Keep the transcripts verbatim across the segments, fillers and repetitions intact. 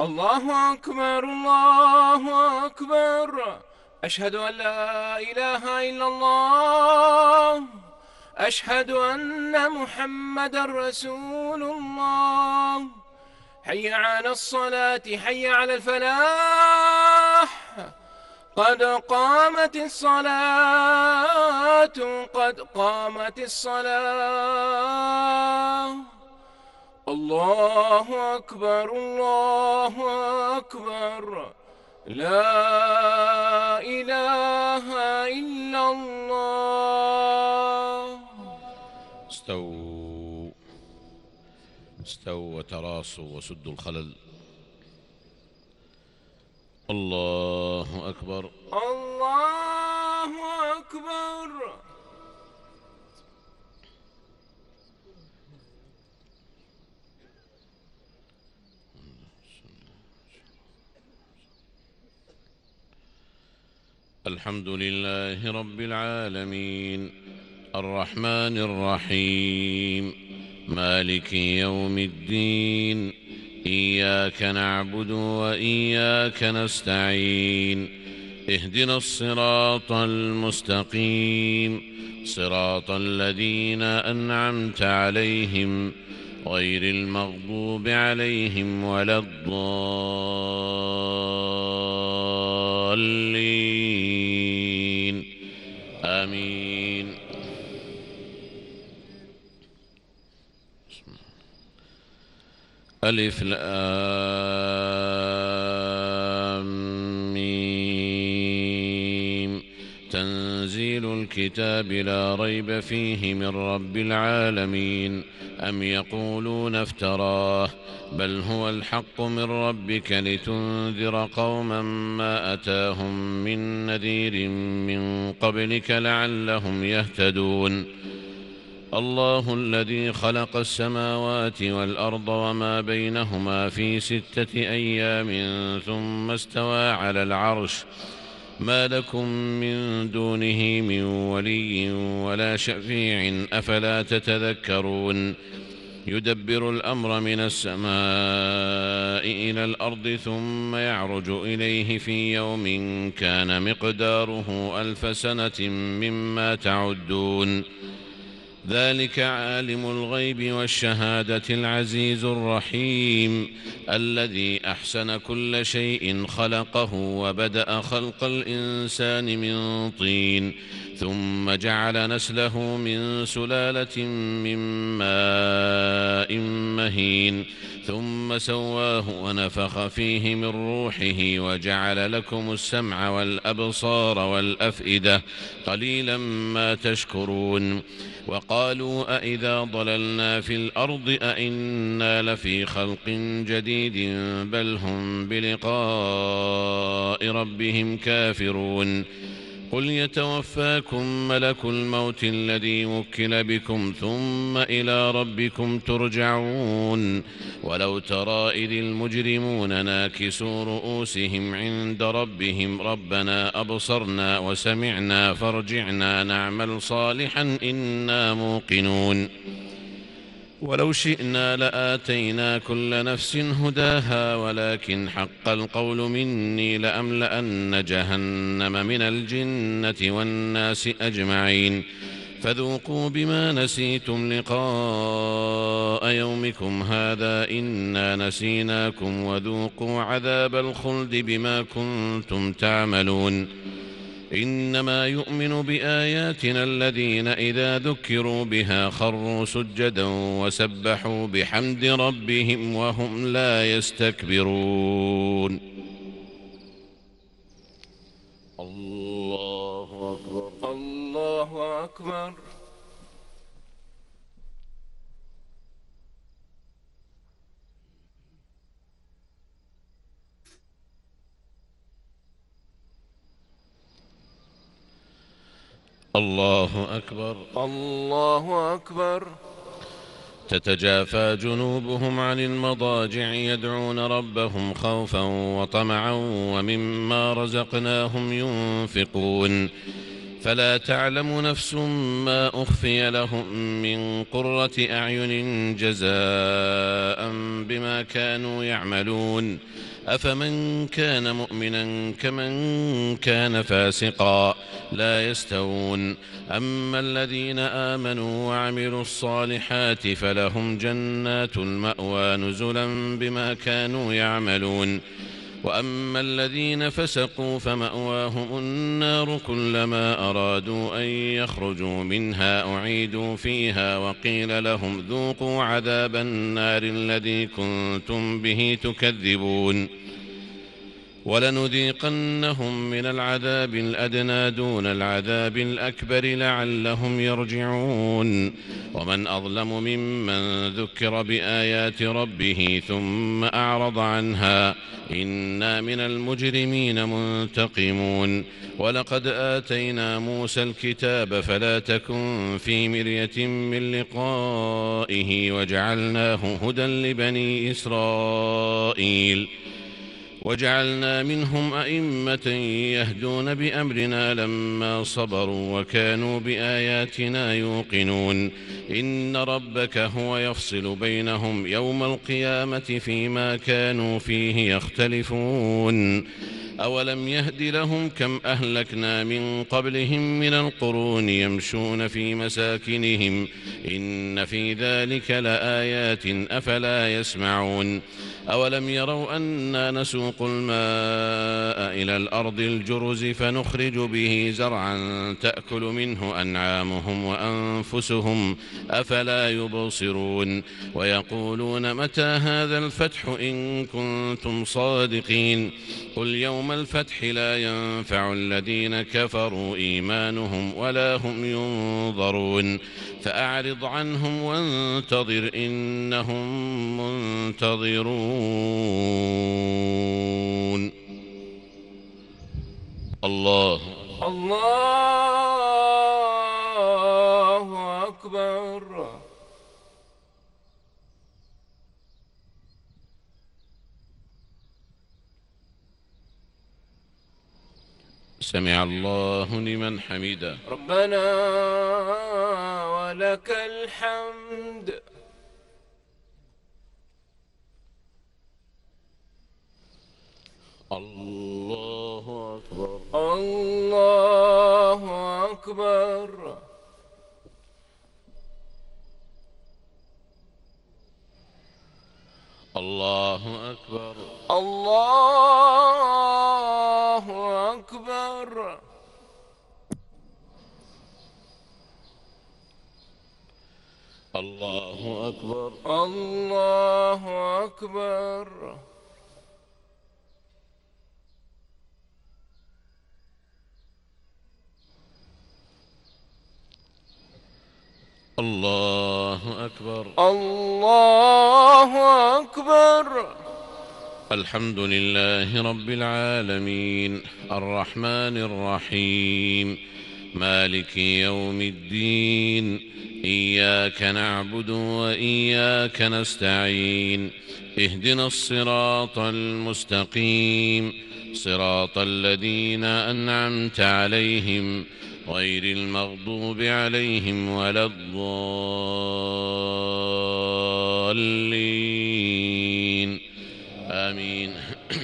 الله أكبر الله أكبر. أشهد أن لا إله إلا الله. أشهد أن محمدًا رسول الله. حي على الصلاة حي على الفلاح. قد قامت الصلاة قد قامت الصلاة. الله أكبر الله أكبر. لا إله إلا الله. استووا استووا وتراصوا وسدوا الخلل. الله أكبر الله أكبر. الحمد لله رب العالمين الرحمن الرحيم مالك يوم الدين. إياك نعبد وإياك نستعين. اهدنا الصراط المستقيم صراط الذين أنعمت عليهم غير المغضوب عليهم ولا الضالين آمين. ألف لام ميم. تنزيل الكتاب لا ريب فيه من رب العالمين. أم يقولون افتراه بل هو الحق من ربك لتنذر قوما ما أتاهم من نذير من قبلك لعلهم يهتدون. الله الذي خلق السماوات والأرض وما بينهما في ستة أيام ثم استوى على العرش. ما لكم من دونه من ولي ولا شفيع أفلا تتذكرون. يدبر الأمر من السماء إلى الأرض ثم يعرج إليه في يوم كان مقداره ألف سنة مما تعدون. ذلك عالم الغيب والشهادة العزيز الرحيم الذي أحسن كل شيء خلقه وبدأ خلق الإنسان من طين ثم جعل نسله من سلالة من ماء مهين ثم سواه ونفخ فيه من روحه وجعل لكم السمع والأبصار والأفئدة قليلا ما تشكرون. وقالوا أإذا ضللنا في الأرض أإنا لفي خلق جديد بل هم بلقاء ربهم كافرون. قل يتوفاكم ملك الموت الذي وكل بكم ثم إلى ربكم ترجعون. ولو ترى إذ المجرمون ناكسوا رؤوسهم عند ربهم ربنا أبصرنا وسمعنا فارجعنا نعمل صالحا إنا موقنون. ولو شئنا لآتينا كل نفس هداها ولكن حق القول مني لأملأن جهنم من الجنة والناس أجمعين. فذوقوا بما نسيتم لقاء يومكم هذا إنا نسيناكم وذوقوا عذاب الخلد بما كنتم تعملون. إنما يؤمن بآياتنا الذين إذا ذكروا بها خروا سجدا وسبحوا بحمد ربهم وهم لا يستكبرون. الله أكبر الله أكبر. الله أكبر الله أكبر. تتجافى جنوبهم عن المضاجع يدعون ربهم خوفا وطمعا ومما رزقناهم ينفقون. فلا تعلم نفس ما أخفي لهم من قرة أعين جزاء بما كانوا يعملون أفمن كان مؤمنا كمن كان فاسقا لا يستوون أما الذين آمنوا وعملوا الصالحات فلهم جنات المأوى نزلا بما كانوا يعملون وأما الذين فسقوا فمأواهم النار كلما أرادوا أن يخرجوا منها أعيدوا فيها وقيل لهم ذوقوا عذاب النار الذي كنتم به تكذبون ولنذيقنهم من العذاب الأدنى دون العذاب الأكبر لعلهم يرجعون ومن أظلم ممن ذكر بآيات ربه ثم أعرض عنها إنا من المجرمين منتقمون ولقد آتينا موسى الكتاب فلا تكن في مرية من لقائه وجعلناه هدى لبني إسرائيل وجعلنا منهم أئمة يهدون بأمرنا لما صبروا وكانوا بآياتنا يوقنون إن ربك هو يفصل بينهم يوم القيامة فيما كانوا فيه يختلفون أولم يهد لهم كم أهلكنا من قبلهم من القرون يمشون في مساكنهم إن في ذلك لآيات أفلا يسمعون أولم يروا أنا نسوق الماء إلى الأرض الجرز فنخرج به زرعا تأكل منه أنعامهم وأنفسهم أفلا يبصرون ويقولون متى هذا الفتح إن كنتم صادقين قل يوم الفتح لا ينفع الذين كفروا إيمانهم ولا هم ينظرون فأعرض عنهم وانتظر إنهم منتظرون الله الله أكبر. سمع الله لمن حمده ربنا ولك الحمد. الله أكبر الله أكبر. الله أكبر الله أكبر. الله أكبر الله أكبر. الله أكبر الله أكبر. الحمد لله رب العالمين الرحمن الرحيم مالك يوم الدين إياك نعبد وإياك نستعين اهدنا الصراط المستقيم صراط الذين أنعمت عليهم غير المغضوب عليهم ولا الضالين آمين.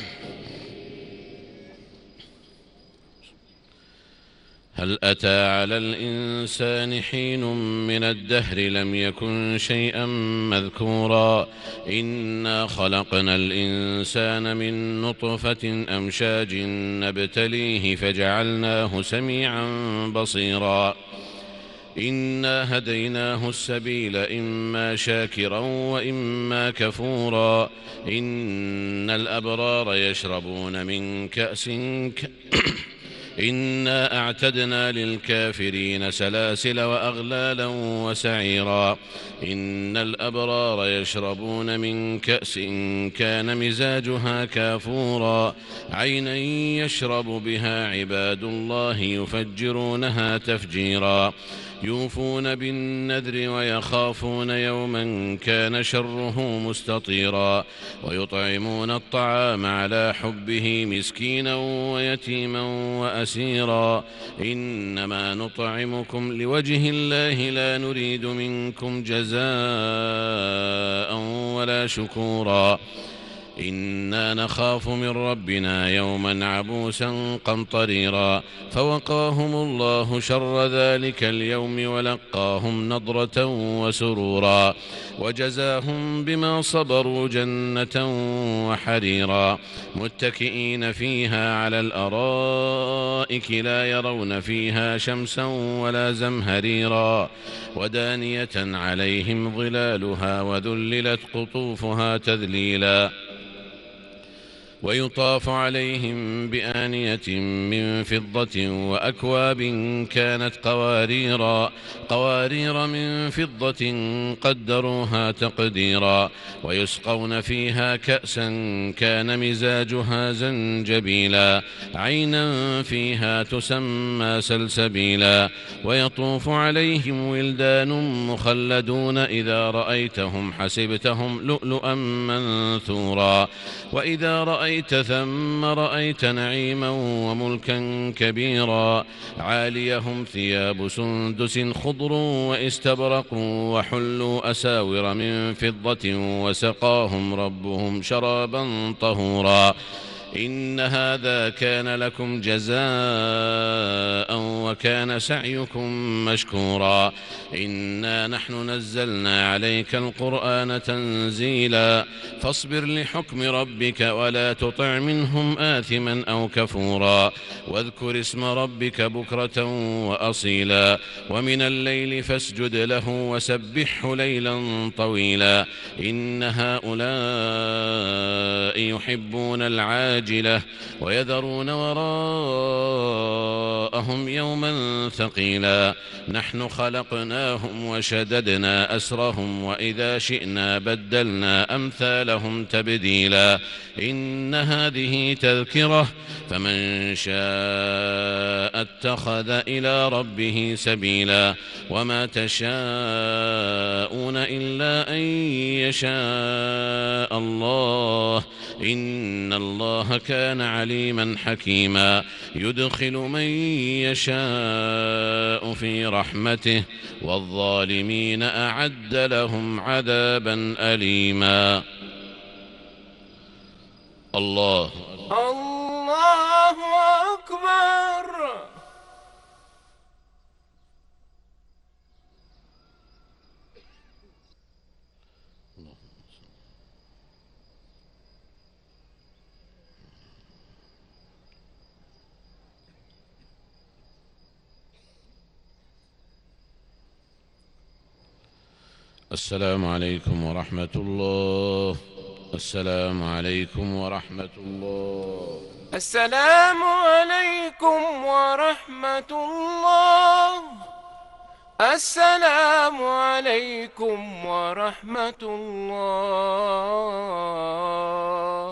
هل أتى على الإنسان حين من الدهر لم يكن شيئا مذكورا إنا خلقنا الإنسان من نطفة أمشاج نبتليه فجعلناه سميعا بصيرا إنا هديناه السبيل إما شاكرا وإما كفورا إن الأبرار يشربون من كأس ك... إنا أعتدنا للكافرين سلاسل وأغلالا وسعيرا إن الأبرار يشربون من كأس كان مزاجها كافورا عينا يشرب بها عباد الله يفجرونها تفجيرا يوفون بالنذر ويخافون يوما كان شره مستطيرا ويطعمون الطعام على حبه مسكينا ويتيما وأسيرا عسيرا إنما نطعمكم لوجه الله لا نريد منكم جزاء ولا شكورا إنا نخاف من ربنا يوما عبوسا قمطريرا فوقاهم الله شر ذلك اليوم ولقاهم نضرة وسرورا وجزاهم بما صبروا جنة وحريرا متكئين فيها على الأرائك لا يرون فيها شمسا ولا زمهريرا ودانية عليهم ظلالها وذللت قطوفها تذليلا ويطاف عليهم بآنية من فضة وأكواب كانت قواريرا قوارير من فضة قدروها تقديرا ويسقون فيها كأسا كان مزاجها زنجبيلا عينا فيها تسمى سلسبيلا ويطوف عليهم ولدان مخلدون إذا رأيتهم حسبتهم لؤلؤا منثورا وإذا رأيت ثم رأيت نعيما وملكا كبيرا عاليهم ثياب سندس خضر واستبرق وحلوا أساور من فضة وسقاهم ربهم شرابا طهورا إن هذا كان لكم جزاء وكان سعيكم مشكورا إنا نحن نزلنا عليك القرآن تنزيلا فاصبر لحكم ربك ولا تطع منهم آثما أو كفورا واذكر اسم ربك بكرة وأصيلا ومن الليل فاسجد له وسبحه ليلا طويلا إن هؤلاء يحبون العاجلة ويذرون وراءهم يوما ثقيلا نحن خلقناهم وشددنا أسرهم وإذا شئنا بدلنا أمثالهم تبديلا إن هذه تذكرة فمن شاء اتخذ إلى ربه سبيلا وما تشاءون إلا أن يشاء الله إن الله كان عليما حكيما يدخل من يشاء في رحمته والظالمين أعد لهم عذابا أليما الله الله أكبر. السلام عليكم ورحمة الله. السلام عليكم ورحمة الله. السلام عليكم ورحمة الله. السلام عليكم ورحمة الله.